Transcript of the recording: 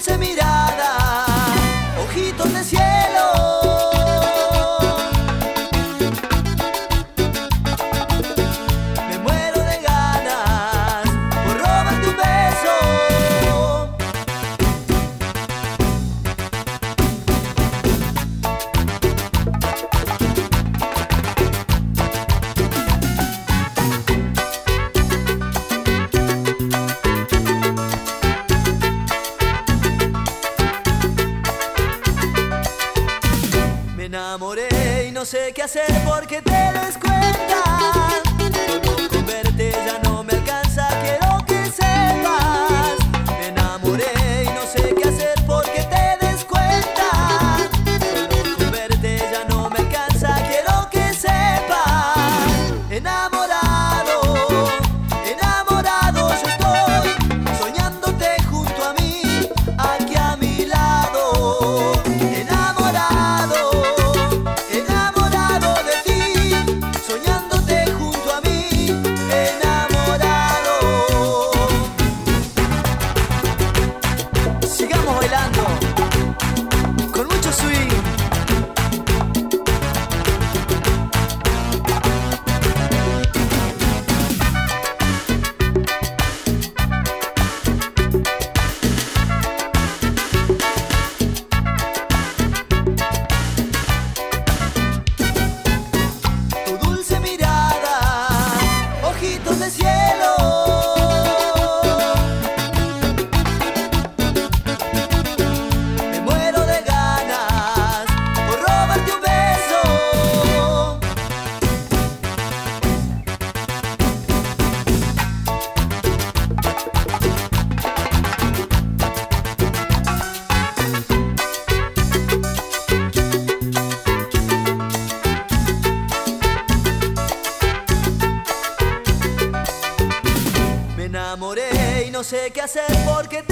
dulce mirada, ojitos de cielo. Me muero de ganas por robarte un beso. Me enamoré y no sé qué hacer porque te des cuenta. Solo con verte ya no me alcanza, quiero que sepas. Me enamoré y no sé qué hacer porque te des cuenta. Solo con verte ya no me alcanza, quiero que sepas. Enamorado, enamorado yo estoy, soñándote junto a mí, aquí a mi lado. Con mucho swing. Tu dulce mirada, ojitos de cielo. Me enamoré y no sé qué hacer porque